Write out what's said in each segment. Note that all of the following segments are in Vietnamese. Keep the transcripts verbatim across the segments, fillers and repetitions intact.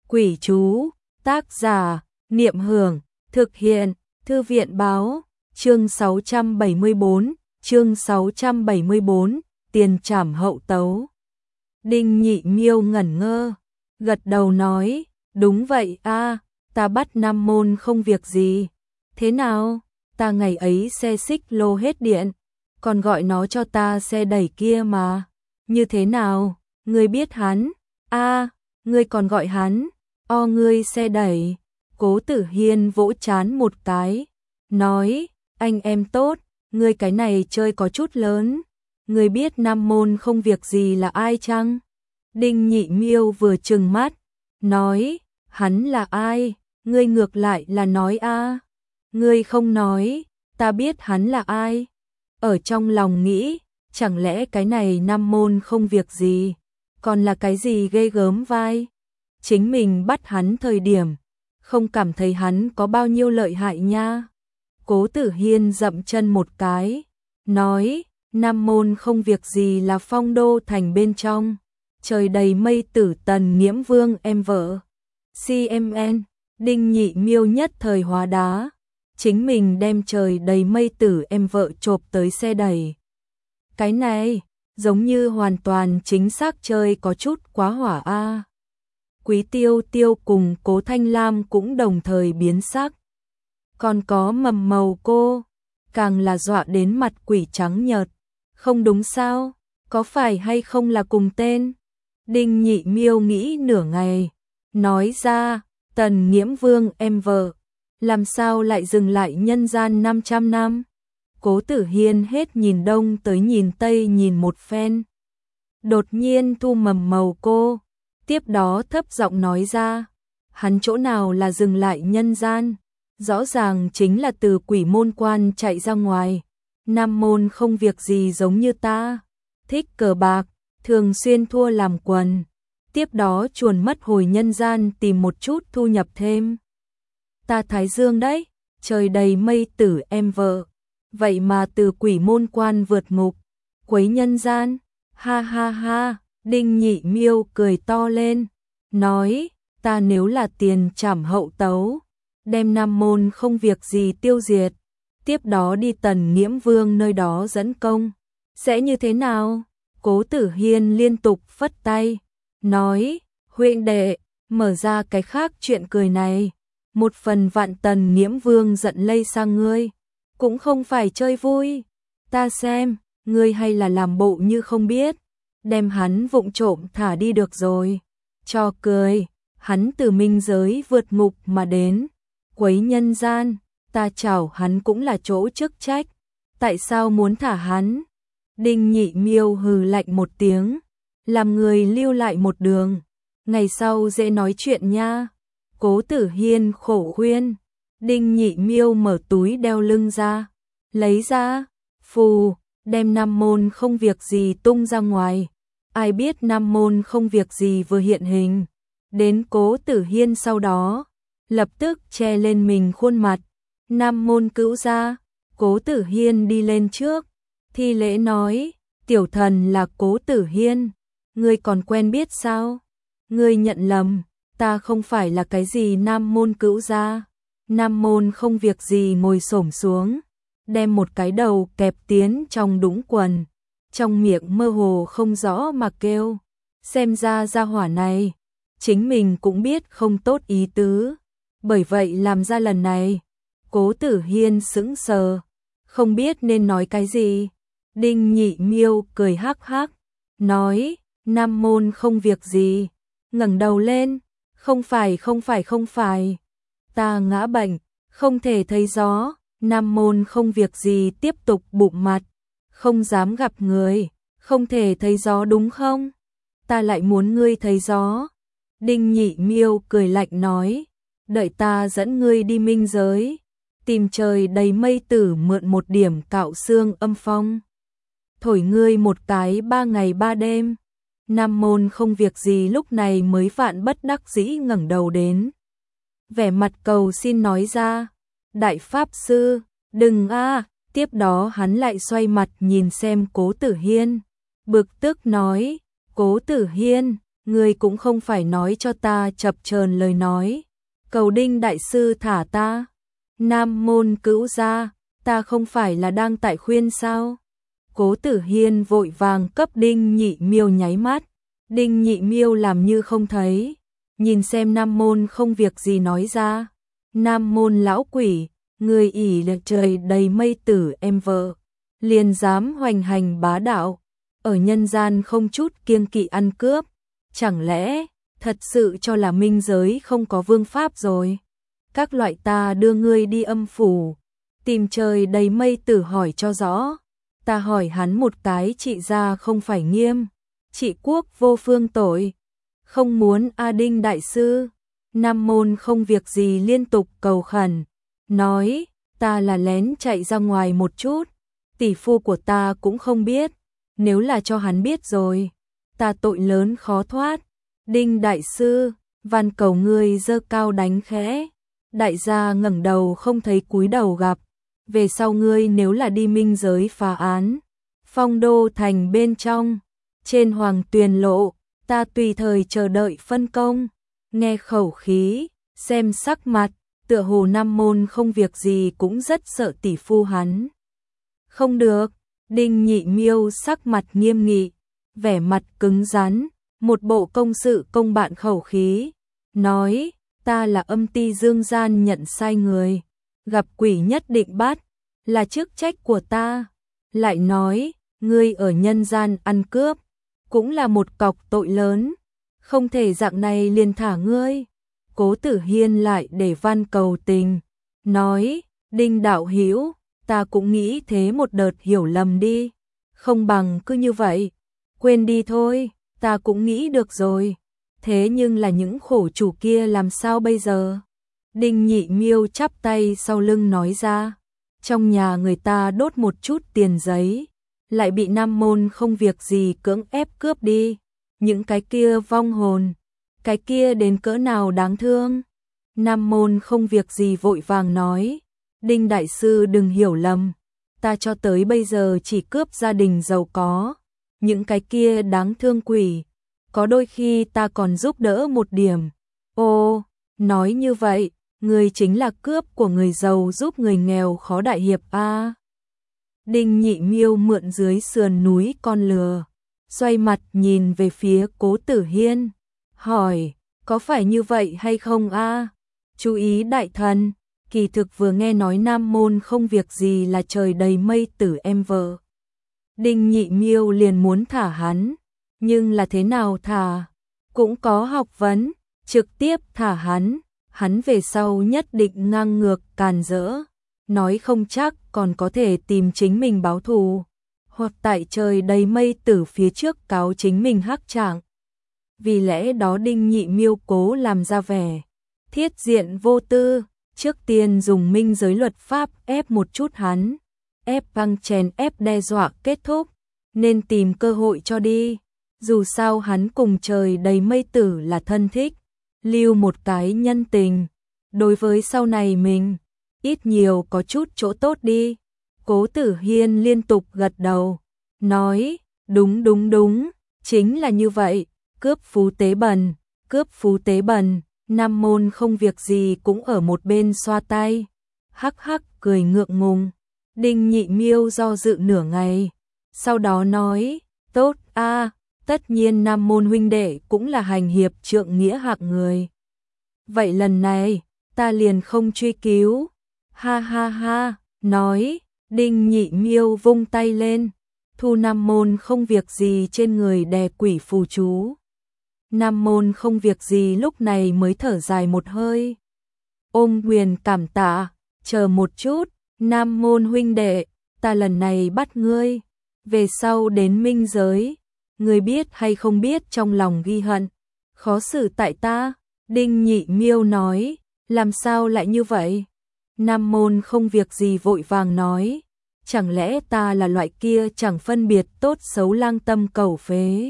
Quỷ chú, tác giả, Niệm Hưởng, thực hiện, Thư viện báo, chương sáu trăm bảy mươi tư, chương sáu trăm bảy mươi tư, tiền trảm hậu tấu. Đinh Nhị Miêu ngẩn ngơ, gật đầu nói, đúng vậy a, ta bắt Nam Môn không việc gì. Thế nào, ta ngày ấy xe xích lô hết điện, còn gọi nó cho ta xe đẩy kia mà. Như thế nào, ngươi biết hắn? A, ngươi còn gọi hắn, o ngươi xe đẩy. Cố Tử Hiên vỗ trán một cái, nói, anh em tốt, ngươi cái này chơi có chút lớn. Ngươi biết Nam Môn không việc gì là ai chăng? Đinh Nhị Miêu vừa trừng mắt, nói, hắn là ai? Ngươi ngược lại là nói a. Ngươi không nói, ta biết hắn là ai. Ở trong lòng nghĩ, chẳng lẽ cái này Nam Môn không việc gì, còn là cái gì ghê gớm vai? Chính mình bắt hắn thời điểm, không cảm thấy hắn có bao nhiêu lợi hại nha. Cố Tử Hiên dậm chân một cái, nói, Nam Môn không việc gì là phong đô thành bên trong, trời đầy mây tử Tần Nghiễm Vương em vợ. xê em en, Đinh Nhị Miêu nhất thời hóa đá, chính mình đem trời đầy mây tử em vợ chộp tới xe đẩy. Cái này, giống như hoàn toàn chính xác chơi có chút quá hỏa a. Quý Tiêu Tiêu cùng Cố Thanh Lam cũng đồng thời biến sắc. Còn có Mầm Mầu cô, càng là dọa đến mặt quỷ trắng nhợt. Không đúng sao, có phải hay không là cùng tên? Đinh Nhị Miêu nghĩ nửa ngày, nói ra, Tần Nghiễm Vương em vợ, làm sao lại dừng lại nhân gian năm trăm năm? Cố Tử Hiên hết nhìn đông tới nhìn tây nhìn một phen. Đột nhiên thu Mầm Mầu cô, tiếp đó thấp giọng nói ra, hắn chỗ nào là dừng lại nhân gian, rõ ràng chính là từ quỷ môn quan chạy ra ngoài. Nam Môn không việc gì giống như ta, thích cờ bạc, thường xuyên thua làm quần, tiếp đó chuồn mất hồi nhân gian tìm một chút thu nhập thêm. Ta Thái Dương đấy, trời đầy mây tử em vợ, vậy mà từ quỷ môn quan vượt ngục, quấy nhân gian, ha ha ha. Đinh Nhị Miêu cười to lên, nói, ta nếu là tiền trảm hậu tấu, đem Nam Môn không việc gì tiêu diệt, tiếp đó đi Tần Nghiễm Vương nơi đó dẫn công, sẽ như thế nào? Cố Tử Hiên liên tục phất tay, nói, huynh đệ, mở ra cái khác chuyện cười này, một phần vạn Tần Nghiễm Vương giận lây sang ngươi, cũng không phải chơi vui, ta xem, ngươi hay là làm bộ như không biết, đem hắn vụng trộm thả đi được rồi. Cho cười, hắn từ minh giới vượt ngục mà đến, quấy nhân gian, ta chảo hắn cũng là chỗ chức trách, tại sao muốn thả hắn? Đinh Nhị Miêu hừ lạnh một tiếng, làm người lưu lại một đường, ngày sau dễ nói chuyện nha. Cố Tử Hiên khổ khuyên. Đinh Nhị Miêu mở túi đeo lưng ra, lấy ra, phù, đem Nam Môn không việc gì tung ra ngoài. Ai biết Nam Môn không việc gì vừa hiện hình, đến Cố Tử Hiên sau đó, lập tức che lên mình khuôn mặt. Nam Môn cữu gia, Cố Tử Hiên đi lên trước, thi lễ nói, tiểu thần là Cố Tử Hiên, ngươi còn quen biết sao? Ngươi nhận lầm, ta không phải là cái gì Nam Môn cữu gia. Nam Môn không việc gì ngồi xổm xuống, đem một cái đầu kẹp tiến trong đũng quần, trong miệng mơ hồ không rõ mà kêu, xem ra gia hỏa này, chính mình cũng biết không tốt ý tứ, bởi vậy làm ra lần này. Cố Tử Hiên sững sờ, không biết nên nói cái gì. Đinh Nhị Miêu cười hắc hắc, nói, Nam Môn không việc gì, ngẩng đầu lên, không phải không phải không phải, ta ngã bệnh, không thể thấy gió. Nam Môn không việc gì tiếp tục bụng mặt, không dám gặp người, không thể thấy gió đúng không? Ta lại muốn ngươi thấy gió. Đinh Nhị Miêu cười lạnh nói, đợi ta dẫn ngươi đi minh giới, tìm trời đầy mây tử mượn một điểm cạo xương âm phong, thổi ngươi một cái ba ngày ba đêm. Nam Môn không việc gì lúc này mới vạn bất đắc dĩ ngẩng đầu đến, vẻ mặt cầu xin nói ra, đại pháp sư, đừng a. Tiếp đó hắn lại xoay mặt nhìn xem Cố Tử Hiên, bực tức nói, Cố Tử Hiên, ngươi cũng không phải nói cho ta chập chờn lời nói, cầu Đinh đại sư thả ta. Nam môn cữu gia, ta không phải là đang tại khuyên sao? Cố Tử Hiên vội vàng cấp Đinh Nhị Miêu nháy mắt, Đinh Nhị Miêu làm như không thấy, nhìn xem Nam môn không việc gì nói ra. Nam môn lão quỷ, người ỷ là trời đầy mây tử em vợ, liền dám hoành hành bá đạo, ở nhân gian không chút kiêng kỵ ăn cướp, chẳng lẽ thật sự cho là minh giới không có vương pháp rồi? Các loại ta đưa ngươi đi âm phủ, tìm trời đầy mây tử hỏi cho rõ. Ta hỏi hắn một cái, trị gia không phải nghiêm, trị quốc vô phương tội, không muốn A Đinh đại sư. Nam môn không việc gì liên tục cầu khẩn, nói, ta là lén chạy ra ngoài một chút, tỷ phu của ta cũng không biết, nếu là cho hắn biết rồi, ta tội lớn khó thoát. Đinh đại sư, van cầu ngươi giơ cao đánh khẽ. Đại gia ngẩng đầu không thấy cúi đầu gặp, về sau ngươi nếu là đi minh giới phá án, Phong Đô thành bên trong, trên Hoàng Tuyền lộ, ta tùy thời chờ đợi phân công. Nghe khẩu khí, xem sắc mặt, tựa hồ Nam môn không việc gì cũng rất sợ tỷ phu hắn. Không được, Đinh Nhị Miêu sắc mặt nghiêm nghị, vẻ mặt cứng rắn, một bộ công sự công bạn khẩu khí, nói, ta là âm ti dương gian nhận sai người, gặp quỷ nhất định bắt, là chức trách của ta. Lại nói, ngươi ở nhân gian ăn cướp, cũng là một cọc tội lớn, không thể dạng này liền thả ngươi. Cố Tử Hiên lại để van cầu tình, nói, Đinh đạo hữu, ta cũng nghĩ thế một đợt hiểu lầm đi, không bằng cứ như vậy, quên đi thôi, ta cũng nghĩ được rồi. Thế nhưng là những khổ chủ kia làm sao bây giờ? Đinh Nhị Miêu chắp tay sau lưng nói ra, trong nhà người ta đốt một chút tiền giấy, lại bị Nam môn không việc gì cưỡng ép cướp đi, những cái kia vong hồn, cái kia đến cỡ nào đáng thương. Nam môn không việc gì vội vàng nói, Đinh đại sư đừng hiểu lầm, ta cho tới bây giờ chỉ cướp gia đình giàu có, những cái kia đáng thương quỷ, có đôi khi ta còn giúp đỡ một điểm. Ô, nói như vậy, người chính là cướp của người giàu giúp người nghèo khó đại hiệp a. Đinh Nhị Miêu mượn dưới sườn núi con lừa, xoay mặt nhìn về phía Cố Tử Hiên, hỏi, có phải như vậy hay không a? Chú ý đại thần, kỳ thực vừa nghe nói Nam môn không việc gì là trời đầy mây tử em vợ. Đinh Nhị Miêu liền muốn thả hắn, nhưng là thế nào thả? Cũng có học vấn, trực tiếp thả hắn, hắn về sau nhất định ngang ngược càn rỡ, nói không chắc còn có thể tìm chính mình báo thù, hoặc tại trời đầy mây tử phía trước cáo chính mình hắc trạng. Vì lẽ đó Đinh Nhị Miêu cố làm ra vẻ thiết diện vô tư, trước tiên dùng minh giới luật pháp ép một chút hắn, ép băng chèn ép đe dọa kết thúc, nên tìm cơ hội cho đi. Dù sao hắn cùng trời đầy mây tử là thân thích, lưu một cái nhân tình, đối với sau này mình, ít nhiều có chút chỗ tốt đi. Cố Tử Hiên liên tục gật đầu, nói, đúng đúng đúng, chính là như vậy, cướp phú tế bần, cướp phú tế bần. Nam môn không việc gì cũng ở một bên xoa tay, hắc hắc cười ngượng ngùng. Đinh Nhị Miêu do dự nửa ngày, sau đó nói, tốt a, tất nhiên Nam môn huynh đệ cũng là hành hiệp trượng nghĩa hạng người. Vậy lần này, ta liền không truy cứu. Ha ha ha, nói, Đinh Nhị Miêu vung tay lên, thu Nam môn không việc gì trên người đè quỷ phù chú. Nam môn không việc gì lúc này mới thở dài một hơi. Ôm quyền cảm tạ, chờ một chút, Nam môn huynh đệ, ta lần này bắt ngươi, về sau đến minh giới, ngươi biết hay không biết trong lòng ghi hận, khó xử tại ta. Đinh Nhị Miêu nói, làm sao lại như vậy? Nam môn không việc gì vội vàng nói, chẳng lẽ ta là loại kia chẳng phân biệt tốt xấu lang tâm cầu phế,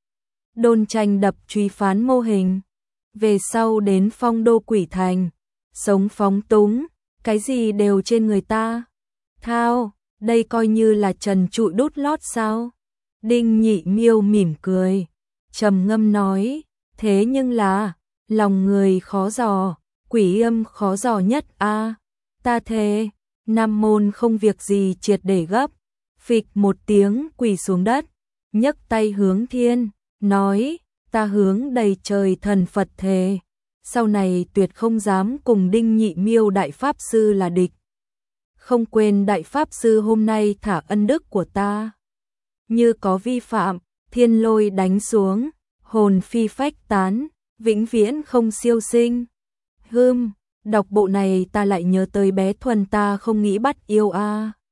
đôn tranh đập truy phán mô hình, về sau đến Phong Đô quỷ thành, sống phóng túng, cái gì đều trên người ta. Thao, đây coi như là trần trụi đút lót sao? Đinh Nhị Miêu mỉm cười, trầm ngâm nói, Thế nhưng là, lòng người khó dò, quỷ âm khó dò nhất a. Ta thề, Nam môn không việc gì triệt để gấp. Phịch một tiếng quỳ xuống đất, nhấc tay hướng thiên, nói, ta hướng đầy trời thần Phật thề, sau này tuyệt không dám cùng Đinh Nhị Miêu đại pháp sư là địch. Không quên đại pháp sư hôm nay thả ân đức của ta. Như có vi phạm, thiên lôi đánh xuống, hồn phi phách tán, vĩnh viễn không siêu sinh. Hưm, đọc bộ này ta lại nhớ tới bé Thuần ta không nghĩ bắt yêu a.